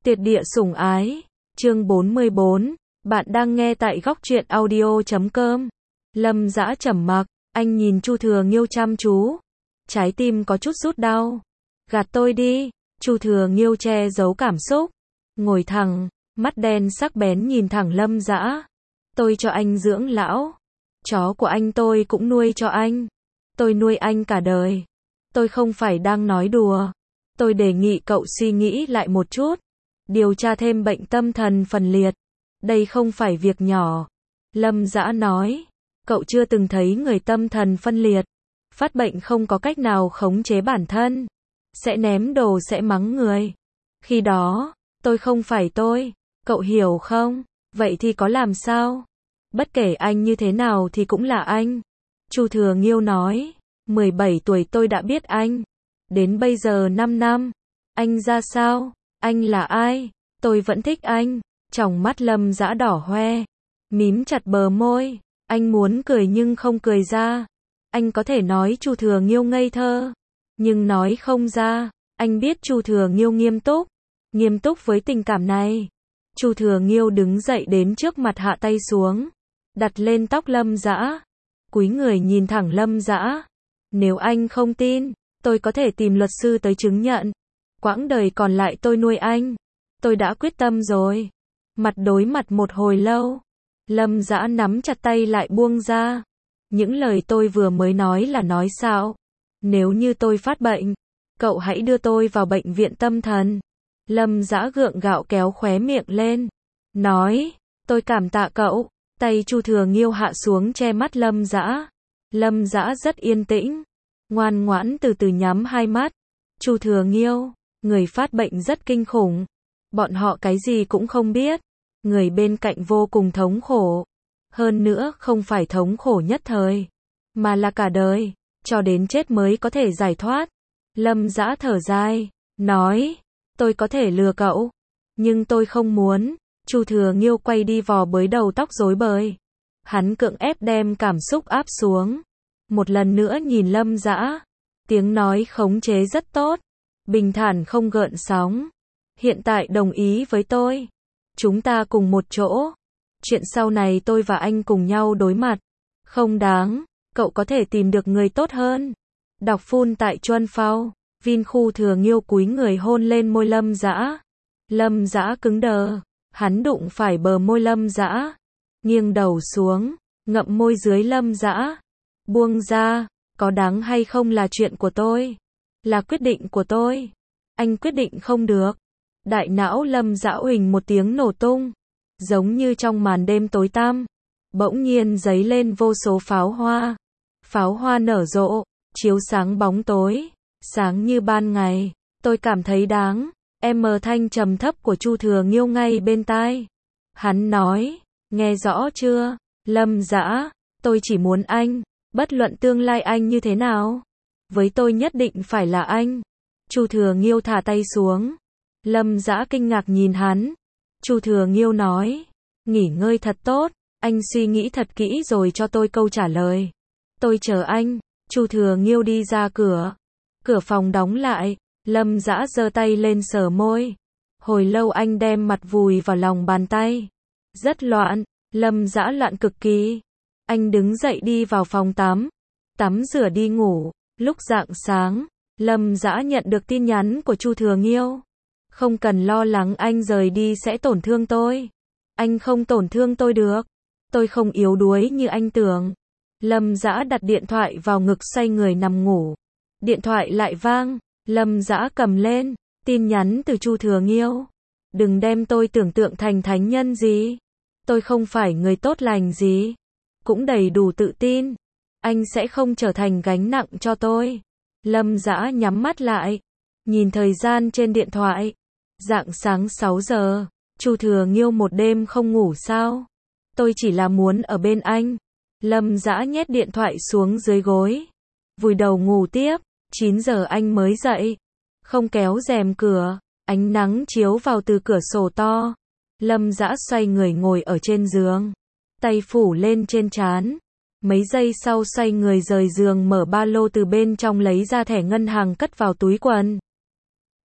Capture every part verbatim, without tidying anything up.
Tuyệt địa sủng ái, chương bốn mươi bốn, bạn đang nghe tại góc truyện audio chấm com. Lâm Dã trầm mặc, anh nhìn Chu Thừa Nghiêu chăm chú, trái tim có chút rút đau. Gạt tôi đi, Chu Thừa Nghiêu che giấu cảm xúc, ngồi thẳng, mắt đen sắc bén nhìn thẳng Lâm Dã. Tôi cho anh dưỡng lão, chó của anh tôi cũng nuôi cho anh, tôi nuôi anh cả đời. Tôi không phải đang nói đùa, tôi đề nghị cậu suy nghĩ lại một chút, điều tra thêm bệnh tâm thần phân liệt, đây không phải việc nhỏ. Lâm Dã nói, cậu chưa từng thấy người tâm thần phân liệt, phát bệnh không có cách nào khống chế bản thân, sẽ ném đồ sẽ mắng người. Khi đó, tôi không phải tôi, cậu hiểu không? Vậy thì có làm sao? Bất kể anh như thế nào thì cũng là anh. Chu Thừa Nghiêu nói, mười bảy tuổi tôi đã biết anh, đến bây giờ năm năm, anh ra sao? Anh là ai? Tôi vẫn thích anh. Tròng mắt Lâm Dã đỏ hoe, mím chặt bờ môi, anh muốn cười nhưng không cười ra. Anh có thể nói Chu Thừa Nghiêu ngây thơ, nhưng nói không ra. Anh biết Chu Thừa Nghiêu nghiêm túc, nghiêm túc với tình cảm này. Chu Thừa Nghiêu đứng dậy đến trước mặt hạ tay xuống, đặt lên tóc Lâm Dã, cúi người nhìn thẳng Lâm Dã. Nếu anh không tin, tôi có thể tìm luật sư tới chứng nhận. Quãng đời còn lại tôi nuôi anh. Tôi đã quyết tâm rồi. Mặt đối mặt một hồi lâu, Lâm Dã nắm chặt tay lại buông ra. Những lời tôi vừa mới nói là nói sao? Nếu như tôi phát bệnh, cậu hãy đưa tôi vào bệnh viện tâm thần. Lâm Dã gượng gạo kéo khóe miệng lên, nói, tôi cảm tạ cậu. Tay Chu Thừa Nghiêu hạ xuống che mắt Lâm Dã. Lâm Dã rất yên tĩnh, ngoan ngoãn từ từ nhắm hai mắt. Chu Thừa Nghiêu, người phát bệnh rất kinh khủng. Bọn họ cái gì cũng không biết. Người bên cạnh vô cùng thống khổ. Hơn nữa không phải thống khổ nhất thời, mà là cả đời, cho đến chết mới có thể giải thoát. Lâm Dã thở dài, nói, tôi có thể lừa cậu, nhưng tôi không muốn. Chu Thừa Nghiêu quay đi vò bới đầu tóc rối bời. Hắn cưỡng ép đem cảm xúc áp xuống. Một lần nữa nhìn Lâm Dã, tiếng nói khống chế rất tốt, bình thản không gợn sóng. Hiện tại đồng ý với tôi, chúng ta cùng một chỗ. Chuyện sau này tôi và anh cùng nhau đối mặt. Không đáng, cậu có thể tìm được người tốt hơn. Đọc phun tại Chuân Phao, Vin Khu Thừa Nghiêu cúi người hôn lên môi Lâm Dã. Lâm Dã cứng đờ, hắn đụng phải bờ môi Lâm Dã, nghiêng đầu xuống, ngậm môi dưới Lâm Dã. Buông ra, có đáng hay không là chuyện của tôi, là quyết định của tôi. Anh quyết định không được. Đại não Lâm Dã uỳnh một tiếng nổ tung, giống như trong màn đêm tối tăm, bỗng nhiên giấy lên vô số pháo hoa. Pháo hoa nở rộ, chiếu sáng bóng tối, sáng như ban ngày. Tôi cảm thấy đáng. Em mờ thanh trầm thấp của Chu Thừa Nghiêu ngay bên tai. Hắn nói, nghe rõ chưa, Lâm Dã, tôi chỉ muốn anh, bất luận tương lai anh như thế nào, với tôi nhất định phải là anh. Chu Thừa Nghiêu thả tay xuống. Lâm Dã kinh ngạc nhìn hắn. Chu Thừa Nghiêu nói, nghỉ ngơi thật tốt, anh suy nghĩ thật kỹ rồi cho tôi câu trả lời. Tôi chờ anh. Chu Thừa Nghiêu đi ra cửa. Cửa phòng đóng lại. Lâm Dã giơ tay lên sờ môi. Hồi lâu anh đem mặt vùi vào lòng bàn tay. Rất loạn. Lâm Dã loạn cực kỳ. Anh đứng dậy đi vào phòng tắm, tắm rửa đi ngủ. Lúc rạng sáng, Lâm Dã nhận được tin nhắn của Chu Thừa Nghiêu. Không cần lo lắng anh rời đi sẽ tổn thương tôi. Anh không tổn thương tôi được. Tôi không yếu đuối như anh tưởng. Lâm Dã đặt điện thoại vào ngực xoay người nằm ngủ. Điện thoại lại vang. Lâm Dã cầm lên. Tin nhắn từ Chu Thừa Nghiêu. Đừng đem tôi tưởng tượng thành thánh nhân gì. Tôi không phải người tốt lành gì. Cũng đầy đủ tự tin. Anh sẽ không trở thành gánh nặng cho tôi. Lâm Dã nhắm mắt lại, nhìn thời gian trên điện thoại. Rạng sáng sáu giờ. Chu Thừa Nghiêu một đêm không ngủ sao? Tôi chỉ là muốn ở bên anh. Lâm Dã nhét điện thoại xuống dưới gối, vùi đầu ngủ tiếp. chín giờ anh mới dậy, không kéo rèm cửa, ánh nắng chiếu vào từ cửa sổ to. Lâm Dã xoay người ngồi ở trên giường, tay phủ lên trên trán. Mấy giây sau xoay người rời giường, mở ba lô từ bên trong lấy ra thẻ ngân hàng cất vào túi quần.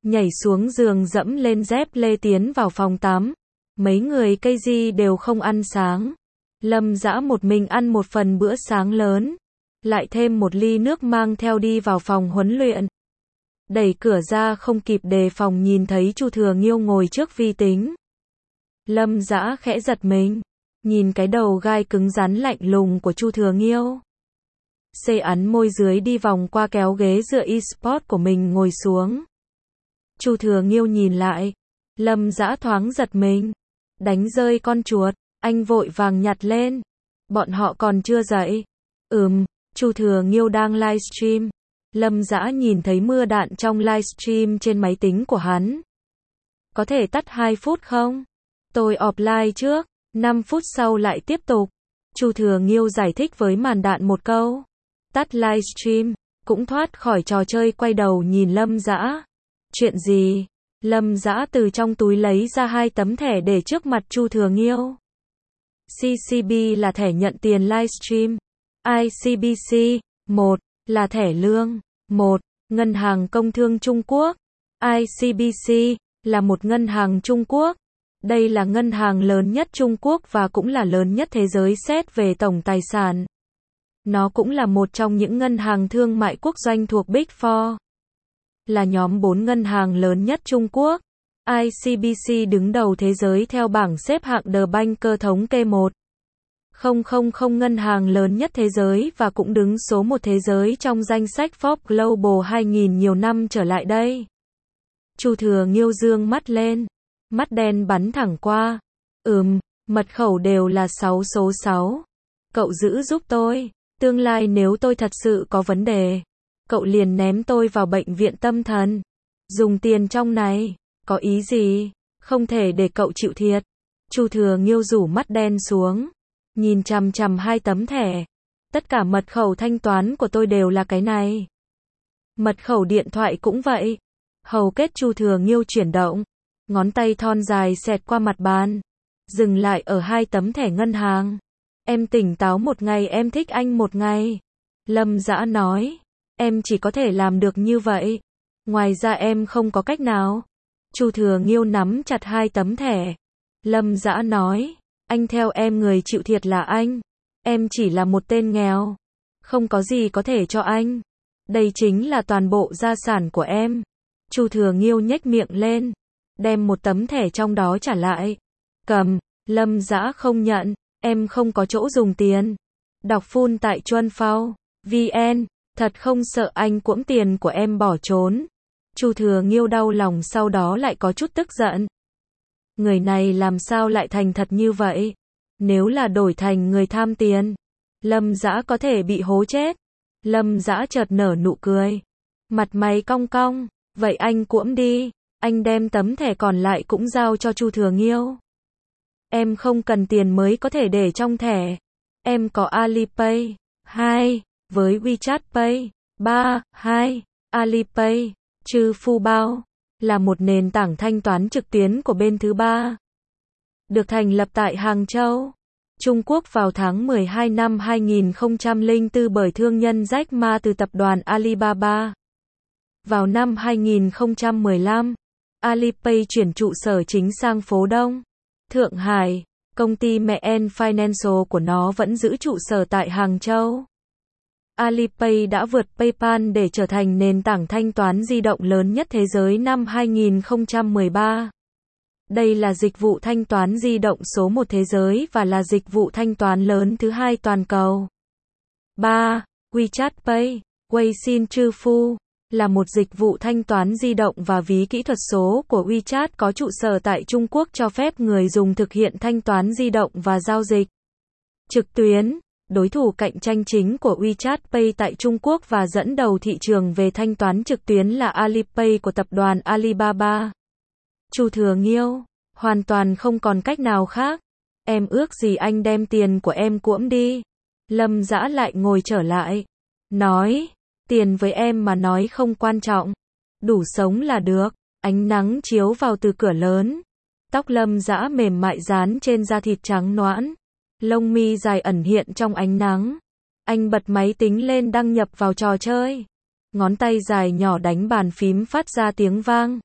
nhảy xuống giường dẫm lên dép lê tiến vào phòng tắm. Mấy người cây di đều không ăn sáng. Lâm Dã một mình ăn một phần bữa sáng lớn, lại thêm một ly nước mang theo đi vào phòng huấn luyện. Đẩy cửa ra không kịp đề phòng nhìn thấy Chu Thừa Nghiêu ngồi trước vi tính. Lâm Dã khẽ giật mình, nhìn cái đầu gai cứng rắn lạnh lùng của Chu Thừa Nghiêu. Xê ấn môi dưới đi vòng qua kéo ghế dựa e-sport của mình ngồi xuống. Chu Thừa Nghiêu nhìn lại, Lâm Dã thoáng giật mình, đánh rơi con chuột, anh vội vàng nhặt lên. Bọn họ còn chưa dậy. Ừm, Chu Thừa Nghiêu đang livestream. Lâm Dã nhìn thấy mưa đạn trong livestream trên máy tính của hắn. Có thể tắt hai phút không? Tôi offline trước, năm phút sau lại tiếp tục. Chu Thừa Nghiêu giải thích với màn đạn một câu. Tắt livestream, cũng thoát khỏi trò chơi quay đầu nhìn Lâm Dã. Chuyện gì? Lâm Dã từ trong túi lấy ra hai tấm thẻ để trước mặt Chu Thừa Nghiêu. xê xê bê là thẻ nhận tiền livestream. i xê bê xê, một, là thẻ lương. một. Ngân hàng Công thương Trung Quốc. i xê bê xê, là một ngân hàng Trung Quốc. Đây là ngân hàng lớn nhất Trung Quốc và cũng là lớn nhất thế giới xét về tổng tài sản. Nó cũng là một trong những ngân hàng thương mại quốc doanh thuộc Big Four. Là nhóm bốn ngân hàng lớn nhất Trung Quốc. i xê bê xê đứng đầu thế giới theo bảng xếp hạng The Banker thống kê một nghìn ngân hàng lớn nhất thế giới và cũng đứng số một thế giới trong danh sách Forbes Global hai nghìn nhiều năm trở lại đây. Chu Thừa Nghiêu dương mắt lên, mắt đen bắn thẳng qua. Ừm, mật khẩu đều là sáu số sáu. Cậu giữ giúp tôi, tương lai nếu tôi thật sự có vấn đề, cậu liền ném tôi vào bệnh viện tâm thần. Dùng tiền trong này, có ý gì? Không thể để cậu chịu thiệt. Chu Thừa Nghiêu rủ mắt đen xuống, nhìn chằm chằm hai tấm thẻ. Tất cả mật khẩu thanh toán của tôi đều là cái này. Mật khẩu điện thoại cũng vậy. Hầu kết Chu Thừa Nghiêu chuyển động, ngón tay thon dài xẹt qua mặt bàn, dừng lại ở hai tấm thẻ ngân hàng. Em tỉnh táo một ngày, em thích anh một ngày. Lâm Dã nói, em chỉ có thể làm được như vậy. Ngoài ra em không có cách nào. Chu Thừa Nghiêu nắm chặt hai tấm thẻ. Lâm Dã nói, anh theo em người chịu thiệt là anh. Em chỉ là một tên nghèo. Không có gì có thể cho anh. Đây chính là toàn bộ gia sản của em. Chu Thừa Nghiêu nhếch miệng lên, đem một tấm thẻ trong đó trả lại. Cầm. Lâm Dã không nhận. Em không có chỗ dùng tiền. Đọc full tại Chuan Phao vê en. Thật không sợ anh cuỗm tiền của em bỏ trốn. Chu Thừa Nghiêu đau lòng sau đó lại có chút tức giận. Người này làm sao lại thành thật như vậy? Nếu là đổi thành người tham tiền, Lâm Dã có thể bị hố chết. Lâm Dã chợt nở nụ cười, mặt mày cong cong. Vậy anh cuỗm đi, anh đem tấm thẻ còn lại cũng giao cho Chu Thừa Nghiêu. Em không cần tiền mới có thể để trong thẻ. Em có Alipay. hai. Với WeChat Pay. ba. hai. Alipay. Trư Phu Bao là một nền tảng thanh toán trực tuyến của bên thứ ba. Được thành lập tại Hàng Châu, Trung Quốc vào tháng mười hai năm hai nghìn không trăm lẻ bốn bởi thương nhân Jack Ma từ tập đoàn Alibaba. Vào năm hai nghìn không trăm mười lăm, Alipay chuyển trụ sở chính sang phố Đông, Thượng Hải. Công ty mẹ Ant Financial của nó vẫn giữ trụ sở tại Hàng Châu. Alipay đã vượt PayPal để trở thành nền tảng thanh toán di động lớn nhất thế giới năm hai nghìn không trăm mười ba. Đây là dịch vụ thanh toán di động số một thế giới và là dịch vụ thanh toán lớn thứ hai toàn cầu. ba. WeChat Pay, Weixin Trư Phu, là một dịch vụ thanh toán di động và ví kỹ thuật số của WeChat có trụ sở tại Trung Quốc cho phép người dùng thực hiện thanh toán di động và giao dịch trực tuyến. Đối thủ cạnh tranh chính của WeChat Pay tại Trung Quốc và dẫn đầu thị trường về thanh toán trực tuyến là Alipay của tập đoàn Alibaba. Chu Thừa Nghiêu, hoàn toàn không còn cách nào khác. Em ước gì anh đem tiền của em cuỗm đi. Lâm Dã lại ngồi trở lại, nói, tiền với em mà nói không quan trọng. Đủ sống là được. Ánh nắng chiếu vào từ cửa lớn. Tóc Lâm Dã mềm mại dán trên da thịt trắng nõn. Lông mi dài ẩn hiện trong ánh nắng. Anh bật máy tính lên đăng nhập vào trò chơi. Ngón tay dài nhỏ đánh bàn phím phát ra tiếng vang.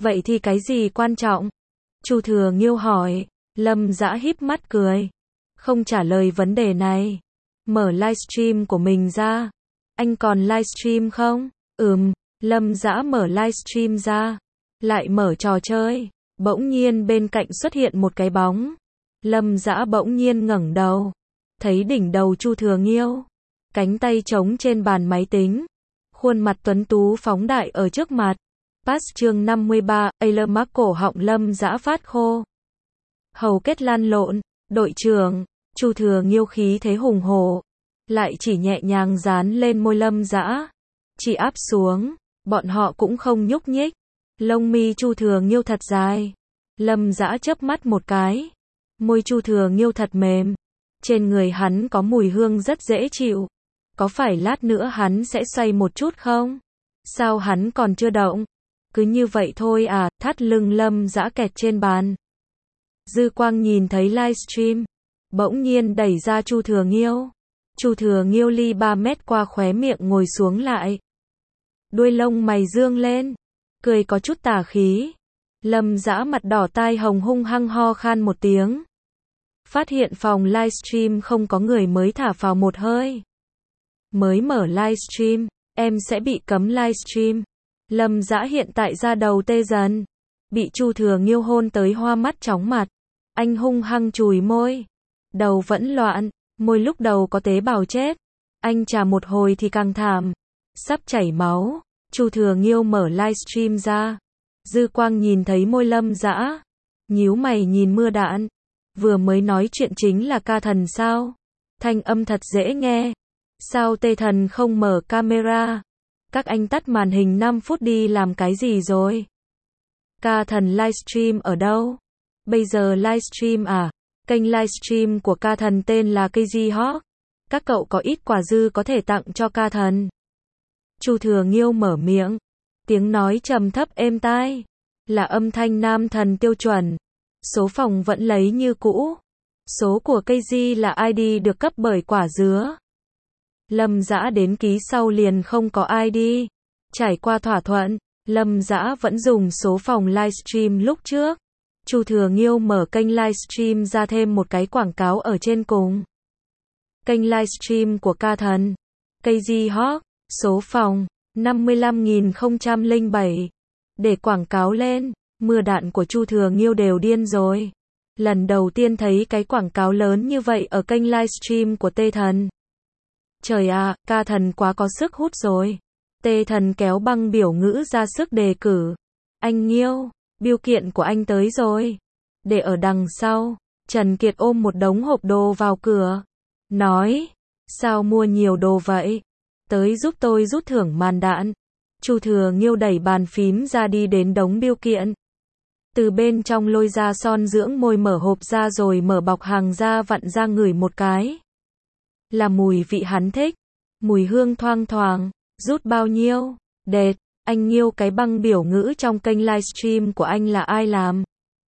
Vậy thì cái gì quan trọng? Chu Thừa Nghiêu hỏi. Lâm Dã híp mắt cười. Không trả lời vấn đề này. Mở livestream của mình ra. Anh còn livestream không? Ừm, Lâm Dã mở livestream ra. Lại mở trò chơi. Bỗng nhiên bên cạnh xuất hiện một cái bóng. Lâm Dã bỗng nhiên ngẩng đầu. Thấy đỉnh đầu Chu Thừa Nghiêu. Cánh tay trống trên bàn máy tính. Khuôn mặt tuấn tú phóng đại ở trước mặt. Pass chương năm mươi ba, Ailer mắc cổ họng Lâm Dã phát khô. Hầu kết lăn lộn. Đội trưởng. Chu Thừa Nghiêu khí thế hùng hổ. Lại chỉ nhẹ nhàng dán lên môi Lâm Dã. Chỉ áp xuống. Bọn họ cũng không nhúc nhích. Lông mi Chu Thừa Nghiêu thật dài. Lâm Dã chớp mắt một cái. Môi Chu Thừa Nghiêu thật mềm. Trên người hắn có mùi hương rất dễ chịu. Có phải lát nữa hắn sẽ xoay một chút không? Sao hắn còn chưa động? Cứ như vậy thôi à? Thắt lưng Lâm Dã kẹt trên bàn. Dư Quang nhìn thấy livestream. Bỗng nhiên đẩy ra Chu Thừa Nghiêu. Chu Thừa Nghiêu ly ba mét qua khóe miệng ngồi xuống lại. Đuôi lông mày dương lên. Cười có chút tà khí. Lâm Dã mặt đỏ tai hồng hung hăng ho khan một tiếng. Phát hiện phòng livestream không có người mới thả phào một hơi. Mới mở livestream, em sẽ bị cấm livestream. Lâm Dã hiện tại da đầu tê dần. Bị Chu Thừa Nghiêu hôn tới hoa mắt chóng mặt. Anh hung hăng chùi môi. Đầu vẫn loạn, môi lúc đầu có tế bào chết. Anh chà một hồi thì càng thảm. Sắp chảy máu. Chu Thừa Nghiêu mở livestream ra. Dư Quang nhìn thấy môi Lâm Dã. Nhíu mày nhìn mưa đạn. Vừa mới nói chuyện chính là ca thần sao? Thanh âm thật dễ nghe. Sao tê thần không mở camera? Các anh tắt màn hình năm phút đi làm cái gì rồi? Ca thần livestream ở đâu? Bây giờ livestream à? Kênh livestream của ca thần tên là Crazy Hawk. Các cậu có ít quà dư có thể tặng cho ca thần. Chu Thừa Nghiêu mở miệng. Tiếng nói trầm thấp êm tai. Là âm thanh nam thần tiêu chuẩn. Số phòng vẫn lấy như cũ. Số của Crazy là i đê được cấp bởi quả dứa. Lâm Dã đến ký sau liền không có i đê. Trải qua thỏa thuận, Lâm Dã vẫn dùng số phòng livestream lúc trước. Chu Thừa Nghiêu mở kênh livestream ra thêm một cái quảng cáo ở trên cùng. Kênh livestream của ca thần. Crazy Hawk, số phòng, năm mươi lăm nghìn không trăm lẻ bảy. Để quảng cáo lên, mưa đạn của Chu Thừa Nghiêu đều điên rồi. Lần đầu tiên thấy cái quảng cáo lớn như vậy ở kênh livestream của Tê Thần. Trời ạ, ca thần quá có sức hút rồi. Tê Thần kéo băng biểu ngữ ra sức đề cử. Anh Nghiêu, bưu kiện của anh tới rồi. Để ở đằng sau. Trần Kiệt ôm một đống hộp đồ vào cửa. Nói, sao mua nhiều đồ vậy? Tới giúp tôi rút thưởng màn đạn. Chu Thừa Nghiêu đẩy bàn phím ra đi đến đống bưu kiện. Từ bên trong lôi ra son dưỡng môi, mở hộp ra rồi mở bọc hàng ra vặn ra ngửi một cái. Là mùi vị hắn thích. Mùi hương thoang thoảng. Rút bao nhiêu? Đệt, anh Nghiêu, cái băng biểu ngữ trong kênh livestream của anh là ai làm?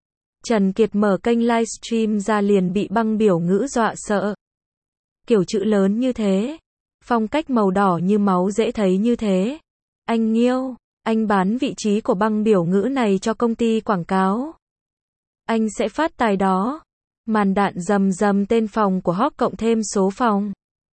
Trần Kiệt mở kênh livestream ra liền bị băng biểu ngữ dọa sợ. Kiểu chữ lớn như thế. Phong cách màu đỏ như máu dễ thấy như thế. Anh Nghiêu, anh bán vị trí của băng biểu ngữ này cho công ty quảng cáo. Anh sẽ phát tài đó. Màn đạn rầm rầm tên phòng của Hawk cộng thêm số phòng.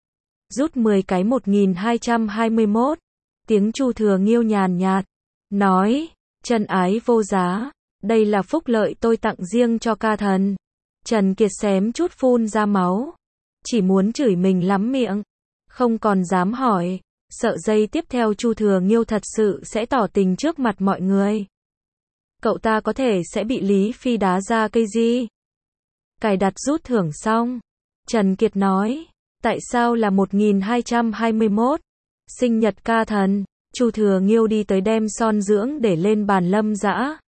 Rút mười cái một nghìn hai trăm hai mươi mốt. Tiếng Chu Thừa Nghiêu nhàn nhạt. Nói, chân ái vô giá. Đây là phúc lợi tôi tặng riêng cho ca thần. Trần Kiệt xém chút phun ra máu. Chỉ muốn chửi mình lắm miệng. Không còn dám hỏi. Sợ giây tiếp theo Chu Thừa Nghiêu thật sự sẽ tỏ tình trước mặt mọi người. Cậu ta có thể sẽ bị Lý Phi đá ra cây gì. Cài đặt rút thưởng xong. Trần Kiệt nói. Tại sao là một nghìn hai trăm hai mươi mốt? Sinh nhật ca thần. Chu Thừa Nghiêu đi tới đem son dưỡng để lên bàn Lâm Dã.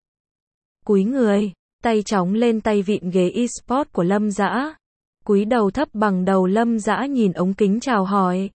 Cúi người. Tay chóng lên tay vịn ghế e-sport của Lâm Dã. Cúi đầu thấp bằng đầu Lâm Dã nhìn ống kính chào hỏi.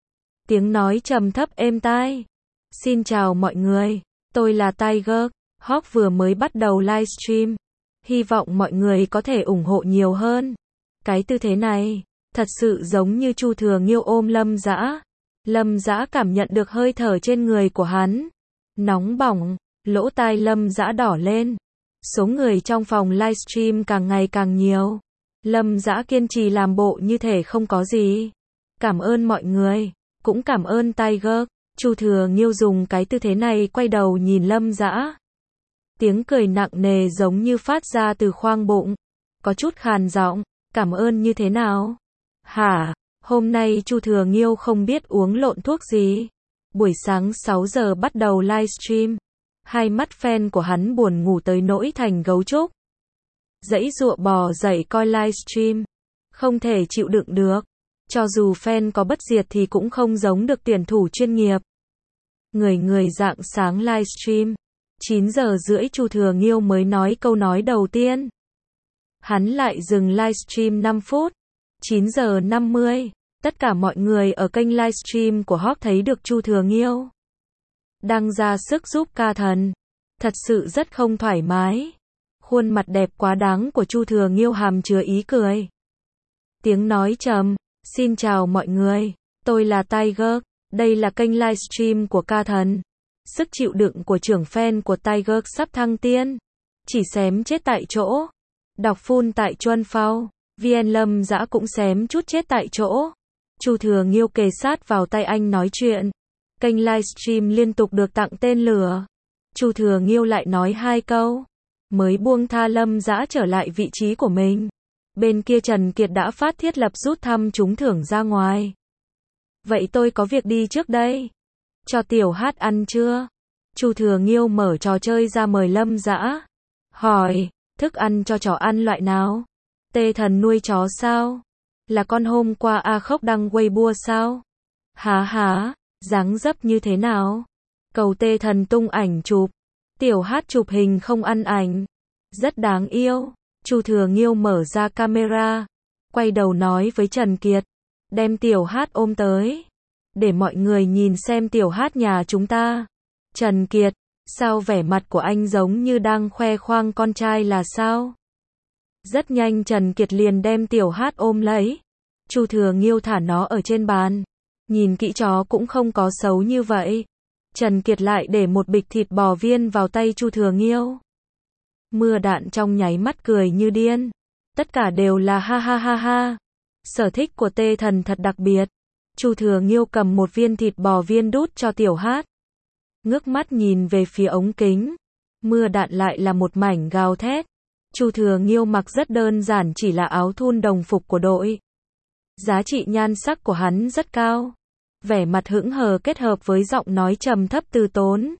Tiếng nói trầm thấp êm tai. Xin chào mọi người. Tôi là Tiger. Hawk vừa mới bắt đầu livestream. Hy vọng mọi người có thể ủng hộ nhiều hơn. Cái tư thế này, thật sự giống như Chu Thừa Nghiêu ôm Lâm Dã. Lâm Dã cảm nhận được hơi thở trên người của hắn. Nóng bỏng, Lỗ tai Lâm Dã đỏ lên. Số người trong phòng livestream càng ngày càng nhiều. Lâm Dã kiên trì làm bộ như thể không có gì. Cảm ơn mọi người. Cũng cảm ơn Tiger. Chu Thừa Nghiêu dùng cái tư thế này quay đầu nhìn Lâm Dã. Tiếng cười nặng nề giống như phát ra từ khoang bụng. Có chút khàn giọng. Cảm ơn như thế nào? Hả? Hôm nay Chu Thừa Nghiêu không biết uống lộn thuốc gì. Buổi sáng sáu giờ bắt đầu livestream. Hai mắt fan của hắn buồn ngủ tới nỗi thành gấu trúc. Dãy dụa bò dậy coi livestream. Không thể chịu đựng được. Cho dù fan có bất diệt thì cũng không giống được tuyển thủ chuyên nghiệp. Người người rạng sáng livestream. chín giờ rưỡi Chu Thừa Nghiêu mới nói câu nói đầu tiên. Hắn lại dừng livestream năm phút. chín giờ năm mươi. Tất cả mọi người ở kênh livestream của Hawk thấy được Chu Thừa Nghiêu đang ra sức giúp ca thần. Thật sự rất không thoải mái. Khuôn mặt đẹp quá đáng của Chu Thừa Nghiêu hàm chứa ý cười. Tiếng nói trầm. Xin chào mọi người. Tôi là Tiger. Đây là kênh livestream của ca thần. Sức chịu đựng của trưởng fan của Tiger sắp thăng tiên. Chỉ xém chết tại chỗ. Đọc full tại Chuân Phao. vê en Lâm Dã cũng xém chút chết tại chỗ. Chu Thừa Nghiêu kề sát vào tay anh nói chuyện. Kênh livestream liên tục được tặng tên lửa. Chu Thừa Nghiêu lại nói hai câu. Mới buông tha Lâm Dã trở lại vị trí của mình. Bên kia Trần Kiệt đã phát thiết lập rút thăm trúng thưởng ra ngoài. Vậy tôi có việc đi trước đây. Cho Tiểu Hát ăn chưa? Chu Thừa Nghiêu mở trò chơi ra mời Lâm Dã. Hỏi, thức ăn cho chó ăn loại nào? Tê Thần nuôi chó sao? Là con hôm qua A Khốc đăng Weibo sao? Há há, dáng dấp như thế nào? Cầu Tê Thần tung ảnh chụp. Tiểu Hát chụp hình không ăn ảnh. Rất đáng yêu. Chu Thừa Nghiêu mở ra camera. Quay đầu nói với Trần Kiệt. Đem Tiểu Hát ôm tới. Để mọi người nhìn xem Tiểu Hát nhà chúng ta. Trần Kiệt, sao vẻ mặt của anh giống như đang khoe khoang con trai là sao? Rất nhanh Trần Kiệt liền đem Tiểu Hát ôm lấy. Chu Thừa Nghiêu thả nó ở trên bàn. Nhìn kỹ chó cũng không có xấu như vậy. Trần Kiệt lại để một bịch thịt bò viên vào tay Chu Thừa Nghiêu. Mưa Đạn trong nháy mắt cười như điên. Tất cả đều là ha ha ha ha. Sở thích của Tê Thần thật đặc biệt. Chu Thừa Nghiêu cầm một viên thịt bò viên đút cho Tiểu Hát. Ngước mắt nhìn về phía ống kính. Mưa Đạn lại là một mảnh gào thét. Chu Thừa Nghiêu mặc rất đơn giản, chỉ là áo thun đồng phục của đội. Giá trị nhan sắc của hắn rất cao. Vẻ mặt hững hờ kết hợp với giọng nói trầm thấp từ tốn.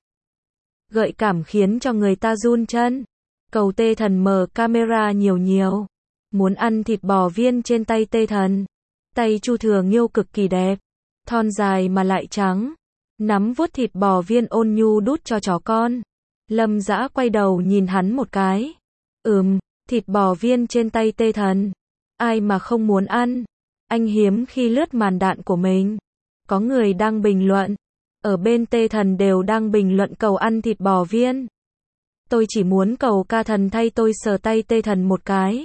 Gợi cảm khiến cho người ta run chân. Cầu Tê Thần mở camera nhiều nhiều. Muốn ăn thịt bò viên trên tay Tê Thần. Tay Chu Thừa Nghiêu cực kỳ đẹp. Thon dài mà lại trắng. Nắm vuốt thịt bò viên ôn nhu đút cho chó con. Lâm Dã quay đầu nhìn hắn một cái. Ừm, thịt bò viên trên tay Tê Thần. Ai mà không muốn ăn. Anh hiếm khi lướt màn đạn của mình. Có người đang bình luận. Ở bên Tê Thần đều đang bình luận cầu ăn thịt bò viên. Tôi chỉ muốn cầu ca thần thay tôi sờ tay Tê Thần một cái.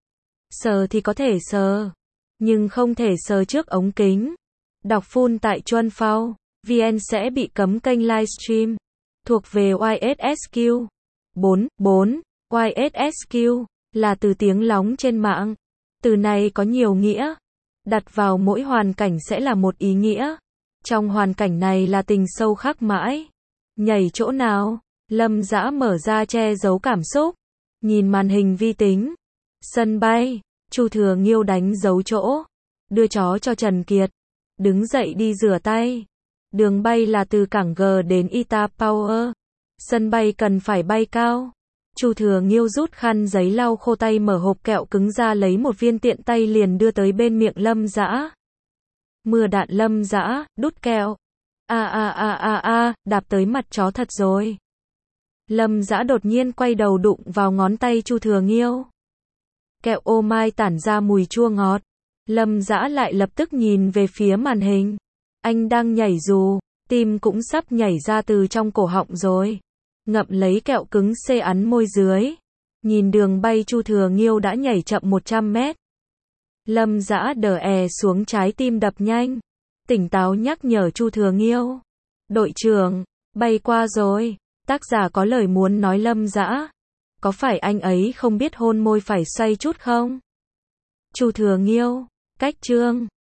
Sờ thì có thể sờ. Nhưng không thể sờ trước ống kính. Đọc full tại Chuân Phao. vê en sẽ bị cấm kênh livestream. Thuộc về Y S S Q. bốn, bốn. Y S S Q là từ tiếng lóng trên mạng. Từ này có nhiều nghĩa. Đặt vào mỗi hoàn cảnh sẽ là một ý nghĩa. Trong hoàn cảnh này là tình sâu khắc mãi. Nhảy chỗ nào? Lâm Dã mở ra che giấu cảm xúc. Nhìn màn hình vi tính. Sân bay. Chu Thừa Nghiêu đánh dấu chỗ. Đưa chó cho Trần Kiệt. Đứng dậy đi rửa tay. Đường bay là từ cảng G đến Itapower. Sân bay cần phải bay cao. Chu Thừa Nghiêu rút khăn giấy lau khô tay, mở hộp kẹo cứng ra lấy một viên tiện tay liền đưa tới bên miệng Lâm Dã. Mưa Đạn Lâm Dã, đút kẹo. A a a a a, đạp tới mặt chó thật rồi. Lâm Dã đột nhiên quay đầu đụng vào ngón tay Chu Thừa Nghiêu. Kẹo ô mai tản ra mùi chua ngọt. Lâm Dã lại lập tức nhìn về phía màn hình. Anh đang nhảy dù, tim cũng sắp nhảy ra từ trong cổ họng rồi. Ngậm lấy kẹo cứng xê ắn môi dưới. Nhìn đường bay Chu Thừa Nghiêu đã nhảy chậm một trăm mét. Lâm Dã đờ è xuống, trái tim đập nhanh. Tỉnh táo nhắc nhở Chu Thừa Nghiêu. Đội trưởng, bay qua rồi. Tác giả có lời muốn nói Lâm Dã. Có phải anh ấy không biết hôn môi phải xoay chút không? Chu Thừa Nghiêu. Cách chương